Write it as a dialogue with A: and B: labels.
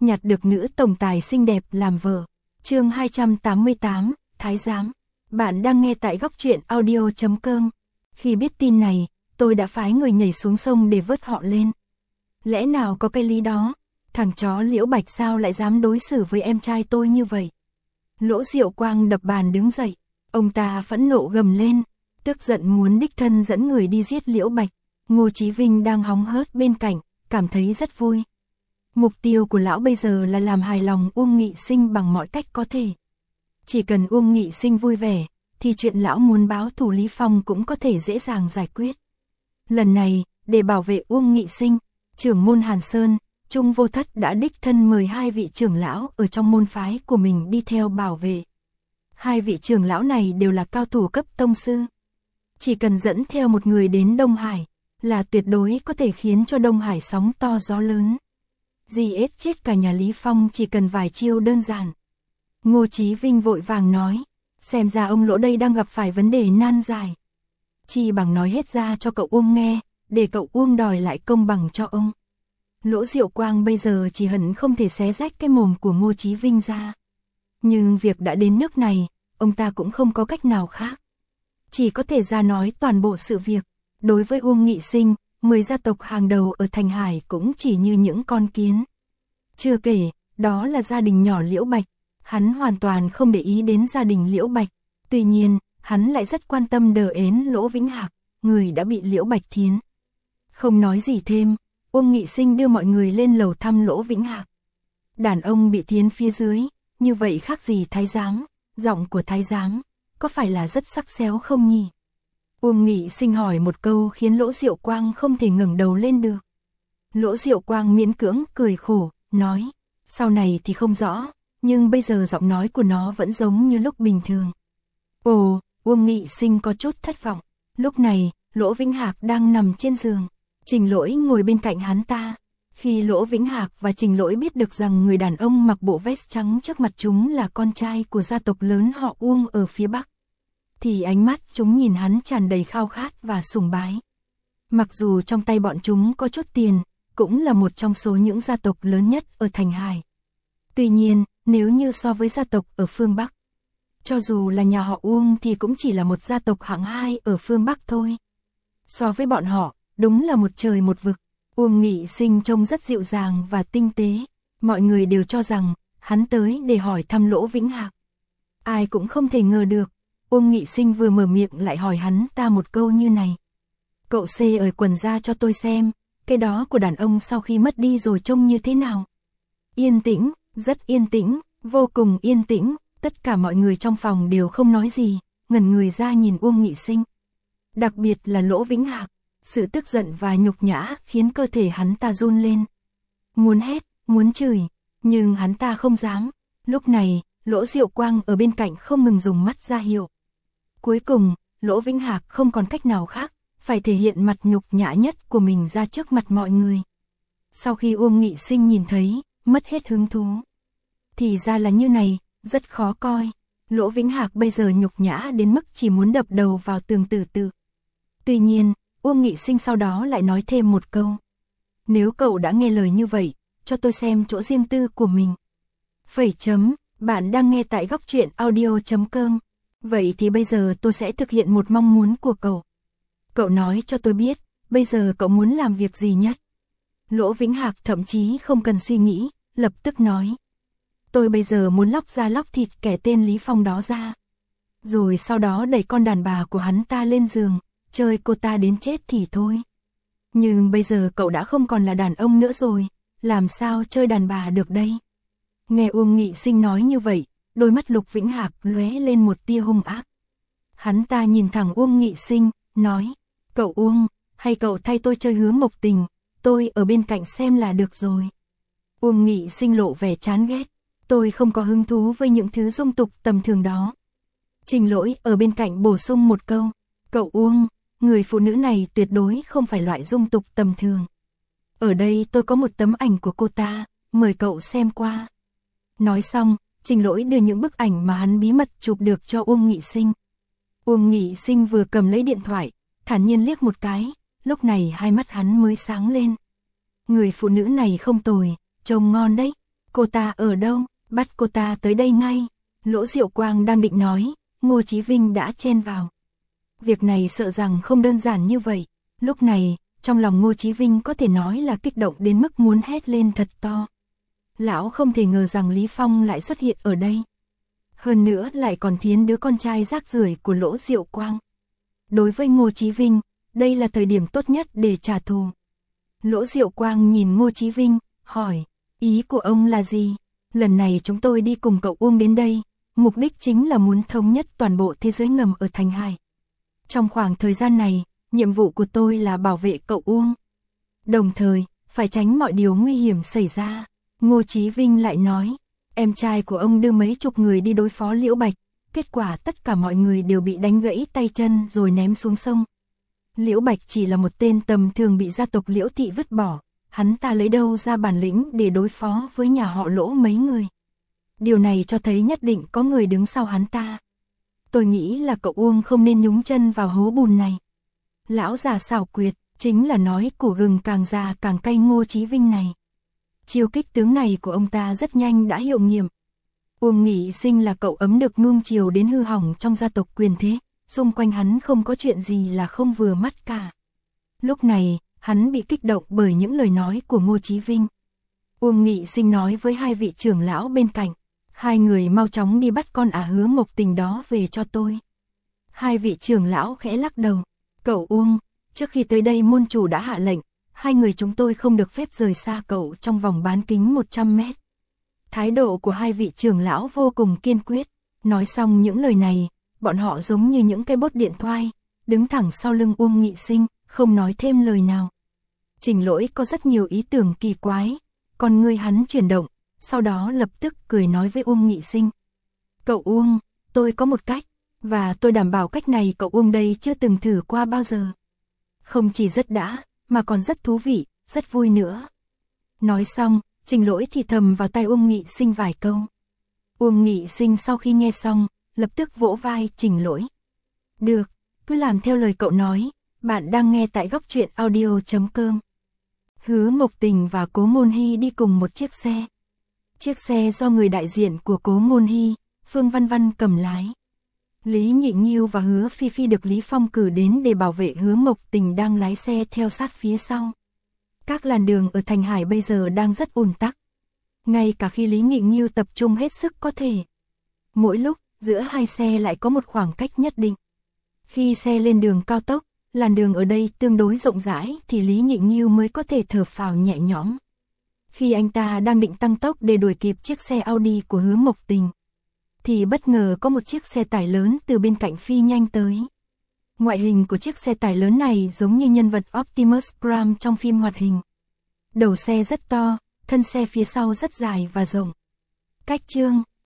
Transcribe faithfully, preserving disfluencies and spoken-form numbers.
A: nhặt được nữ tổng tài xinh đẹp làm vợ. Chương hai trăm tám mươi tám, Thái giám. Bạn đang nghe tại góc truyện audio chấm com. Khi biết tin này, tôi đã phái người nhảy xuống sông để vớt họ lên. Lẽ nào có cái lý đó, thằng chó Liễu Bạch sao lại dám đối xử với em trai tôi như vậy? Lỗ Diệu Quang đập bàn đứng dậy, ông ta phẫn nộ gầm lên, tức giận muốn đích thân dẫn người đi giết Liễu Bạch. Ngô Chí Vinh đang hóng hớt bên cạnh, cảm thấy rất vui. Mục tiêu của lão bây giờ là làm hài lòng Uông Nghị Sinh bằng mọi cách có thể. Chỉ cần Uông Nghị Sinh vui vẻ, thì chuyện lão muốn báo thù Lý Phong cũng có thể dễ dàng giải quyết. Lần này, để bảo vệ Uông Nghị Sinh, trưởng môn Hàn Sơn, Trung Vô Thất đã đích thân mời hai vị trưởng lão ở trong môn phái của mình đi theo bảo vệ. Hai vị trưởng lão này đều là cao thủ cấp tông sư. Chỉ cần dẫn theo một người đến Đông Hải, là tuyệt đối có thể khiến cho Đông Hải sóng to gió lớn. Giết chết cả nhà Lý Phong chỉ cần vài chiêu đơn giản. Ngô Chí Vinh vội vàng nói, xem ra ông Lỗ đây đang gặp phải vấn đề nan giải. Chi bằng nói hết ra cho cậu Uông nghe, để cậu Uông đòi lại công bằng cho ông. Lỗ Diệu Quang bây giờ chỉ hận không thể xé rách cái mồm của Ngô Chí Vinh ra. Nhưng việc đã đến nước này, ông ta cũng không có cách nào khác. Chỉ có thể ra nói toàn bộ sự việc. Đối với Uông Nghị Sinh, mười gia tộc hàng đầu ở Thành Hải cũng chỉ như những con kiến. Chưa kể, đó là gia đình nhỏ Liễu Bạch, hắn hoàn toàn không để ý đến gia đình Liễu Bạch. Tuy nhiên, hắn lại rất quan tâm đờ ến Lỗ Vĩnh Hạc, người đã bị Liễu Bạch thiến. Không nói gì thêm, Uông Nghị Sinh đưa mọi người lên lầu thăm Lỗ Vĩnh Hạc. Đàn ông bị thiến phía dưới, như vậy khác gì thái giám, giọng của thái giám, có phải là rất sắc séo không nhỉ? Uông Nghị Sinh hỏi một câu khiến Lỗ Diệu Quang không thể ngẩng đầu lên được. Lỗ Diệu Quang miễn cưỡng cười khổ, nói, sau này thì không rõ, nhưng bây giờ giọng nói của nó vẫn giống như lúc bình thường. Ồ, Uông Nghị Sinh có chút thất vọng. Lúc này, Lỗ Vĩnh Hạc đang nằm trên giường, Trình Lỗi ngồi bên cạnh hắn ta. Khi Lỗ Vĩnh Hạc và Trình Lỗi biết được rằng người đàn ông mặc bộ vest trắng trước mặt chúng là con trai của gia tộc lớn họ Uông ở phía Bắc, thì ánh mắt chúng nhìn hắn tràn đầy khao khát và sùng bái. Mặc dù trong tay bọn chúng có chút tiền, cũng là một trong số những gia tộc lớn nhất ở Thành Hải. Tuy nhiên, nếu như so với gia tộc ở phương Bắc, cho dù là nhà họ Uông thì cũng chỉ là một gia tộc hạng hai ở phương Bắc thôi. So với bọn họ, đúng là một trời một vực. Uông Nghị Sinh trông rất dịu dàng và tinh tế. Mọi người đều cho rằng, hắn tới để hỏi thăm Lỗ Vĩnh Hạc. Ai cũng không thể ngờ được, Uông Nghị Sinh vừa mở miệng lại hỏi hắn ta một câu như này. Cậu xê ơi quần ra cho tôi xem, cái đó của đàn ông sau khi mất đi rồi trông như thế nào? Yên tĩnh, rất yên tĩnh, vô cùng yên tĩnh, tất cả mọi người trong phòng đều không nói gì, ngẩn người ra nhìn Uông Nghị Sinh. Đặc biệt là Lỗ Vĩnh Hạc, sự tức giận và nhục nhã khiến cơ thể hắn ta run lên. Muốn hét, muốn chửi, nhưng hắn ta không dám. Lúc này, Lỗ Diệu Quang ở bên cạnh không ngừng dùng mắt ra hiệu. Cuối cùng, Lỗ Vĩnh Hạc không còn cách nào khác, phải thể hiện mặt nhục nhã nhất của mình ra trước mặt mọi người. Sau khi Uông Nghị Sinh nhìn thấy, mất hết hứng thú. Thì ra là như này, rất khó coi. Lỗ Vĩnh Hạc bây giờ nhục nhã đến mức chỉ muốn đập đầu vào tường tử tử. Tuy nhiên, Uông Nghị Sinh sau đó lại nói thêm một câu. Nếu cậu đã nghe lời như vậy, cho tôi xem chỗ riêng tư của mình. Phẩy chấm, bạn đang nghe tại góc truyện audio chấm com. Vậy thì bây giờ tôi sẽ thực hiện một mong muốn của cậu. Cậu nói cho tôi biết, bây giờ cậu muốn làm việc gì nhất? Lỗ Vĩnh Hạc thậm chí không cần suy nghĩ, lập tức nói. Tôi bây giờ muốn lóc da lóc thịt kẻ tên Lý Phong đó ra. Rồi sau đó đẩy con đàn bà của hắn ta lên giường, chơi cô ta đến chết thì thôi. Nhưng bây giờ cậu đã không còn là đàn ông nữa rồi, làm sao chơi đàn bà được đây? Nghe Uông Nghị Sinh nói như vậy, đôi mắt Lục Vĩnh Hạc lóe lên một tia hung ác. Hắn ta nhìn thẳng Uông Nghị Sinh, nói, cậu Uông, hay cậu thay tôi chơi Hứa Mộc Tình, tôi ở bên cạnh xem là được rồi. Uông Nghị Sinh lộ vẻ chán ghét, tôi không có hứng thú với những thứ dung tục tầm thường đó. Trình Lỗi ở bên cạnh bổ sung một câu, cậu Uông, người phụ nữ này tuyệt đối không phải loại dung tục tầm thường. Ở đây tôi có một tấm ảnh của cô ta, mời cậu xem qua. Nói xong, Trình Lỗi đưa những bức ảnh mà hắn bí mật chụp được cho Uông Nghị Sinh. Uông Nghị Sinh vừa cầm lấy điện thoại, thản nhiên liếc một cái, lúc này hai mắt hắn mới sáng lên. Người phụ nữ này không tồi, trông ngon đấy. Cô ta ở đâu, bắt cô ta tới đây ngay. Lỗ Diệu Quang đang định nói, Ngô Chí Vinh đã chen vào. Việc này sợ rằng không đơn giản như vậy. Lúc này, trong lòng Ngô Chí Vinh có thể nói là kích động đến mức muốn hét lên thật to. Lão không thể ngờ rằng Lý Phong lại xuất hiện ở đây. Hơn nữa lại còn thiến đứa con trai rác rưởi của Lỗ Diệu Quang. Đối với Ngô Chí Vinh, đây là thời điểm tốt nhất để trả thù. Lỗ Diệu Quang nhìn Ngô Chí Vinh, hỏi, ý của ông là gì? Lần này chúng tôi đi cùng cậu Uông đến đây, mục đích chính là muốn thống nhất toàn bộ thế giới ngầm ở Thành Hải. Trong khoảng thời gian này, nhiệm vụ của tôi là bảo vệ cậu Uông. Đồng thời, phải tránh mọi điều nguy hiểm xảy ra. Ngô Chí Vinh lại nói, em trai của ông đưa mấy chục người đi đối phó Liễu Bạch, kết quả tất cả mọi người đều bị đánh gãy tay chân rồi ném xuống sông. Liễu Bạch chỉ là một tên tầm thường bị gia tộc Liễu Thị vứt bỏ, hắn ta lấy đâu ra bản lĩnh để đối phó với nhà họ Lỗ mấy người. Điều này cho thấy nhất định có người đứng sau hắn ta. Tôi nghĩ là cậu Uông không nên nhúng chân vào hố bùn này. Lão già xảo quyệt, chính là nói củ gừng càng già càng cay Ngô Chí Vinh này. Chiêu kích tướng này của ông ta rất nhanh đã hiệu nghiệm. Uông Nghị Sinh là cậu ấm được nuông chiều đến hư hỏng trong gia tộc quyền thế, xung quanh hắn không có chuyện gì là không vừa mắt cả. Lúc này, hắn bị kích động bởi những lời nói của Ngô Chí Vinh. Uông Nghị Sinh nói với hai vị trưởng lão bên cạnh, hai người mau chóng đi bắt con ả Hứa Mộc Tình đó về cho tôi. Hai vị trưởng lão khẽ lắc đầu, cậu Uông, trước khi tới đây môn chủ đã hạ lệnh, hai người chúng tôi không được phép rời xa cậu trong vòng bán kính một trăm mét. Thái độ của hai vị trưởng lão vô cùng kiên quyết, nói xong những lời này, bọn họ giống như những cây bốt điện thoại, đứng thẳng sau lưng Uông Nghị Sinh, không nói thêm lời nào. Trình Lỗi có rất nhiều ý tưởng kỳ quái, còn người hắn chuyển động, sau đó lập tức cười nói với Uông Nghị Sinh. Cậu Uông, tôi có một cách, và tôi đảm bảo cách này cậu Uông đây chưa từng thử qua bao giờ. Không chỉ rất đã, mà còn rất thú vị, rất vui nữa. Nói xong, Trình Lỗi thì thầm vào tai Uông Nghị Sinh vài câu. Uông Nghị Sinh sau khi nghe xong, lập tức vỗ vai Trình Lỗi. Được, cứ làm theo lời cậu nói, bạn đang nghe tại góc truyện audio chấm com. Hứa Mộc Tình và Cố Môn Hy đi cùng một chiếc xe. Chiếc xe do người đại diện của Cố Môn Hy, Phương Văn Văn cầm lái. Lý Nhị Nghiêu và Hứa Phi Phi được Lý Phong cử đến để bảo vệ Hứa Mộc Tình đang lái xe theo sát phía sau. Các làn đường ở Thành Hải bây giờ đang rất ùn tắc. Ngay cả khi Lý Nhị Nghiêu tập trung hết sức có thể. Mỗi lúc, giữa hai xe lại có một khoảng cách nhất định. Khi xe lên đường cao tốc, làn đường ở đây tương đối rộng rãi thì Lý Nhị Nghiêu mới có thể thở phào nhẹ nhõm. Khi anh ta đang định tăng tốc để đuổi kịp chiếc xe Audi của Hứa Mộc Tình, thì bất ngờ có một chiếc xe tải lớn từ bên cạnh phi nhanh tới. Ngoại hình của chiếc xe tải lớn này giống như nhân vật Optimus Prime trong phim hoạt hình. Đầu xe rất to, thân xe phía sau rất dài và rộng. Cách chương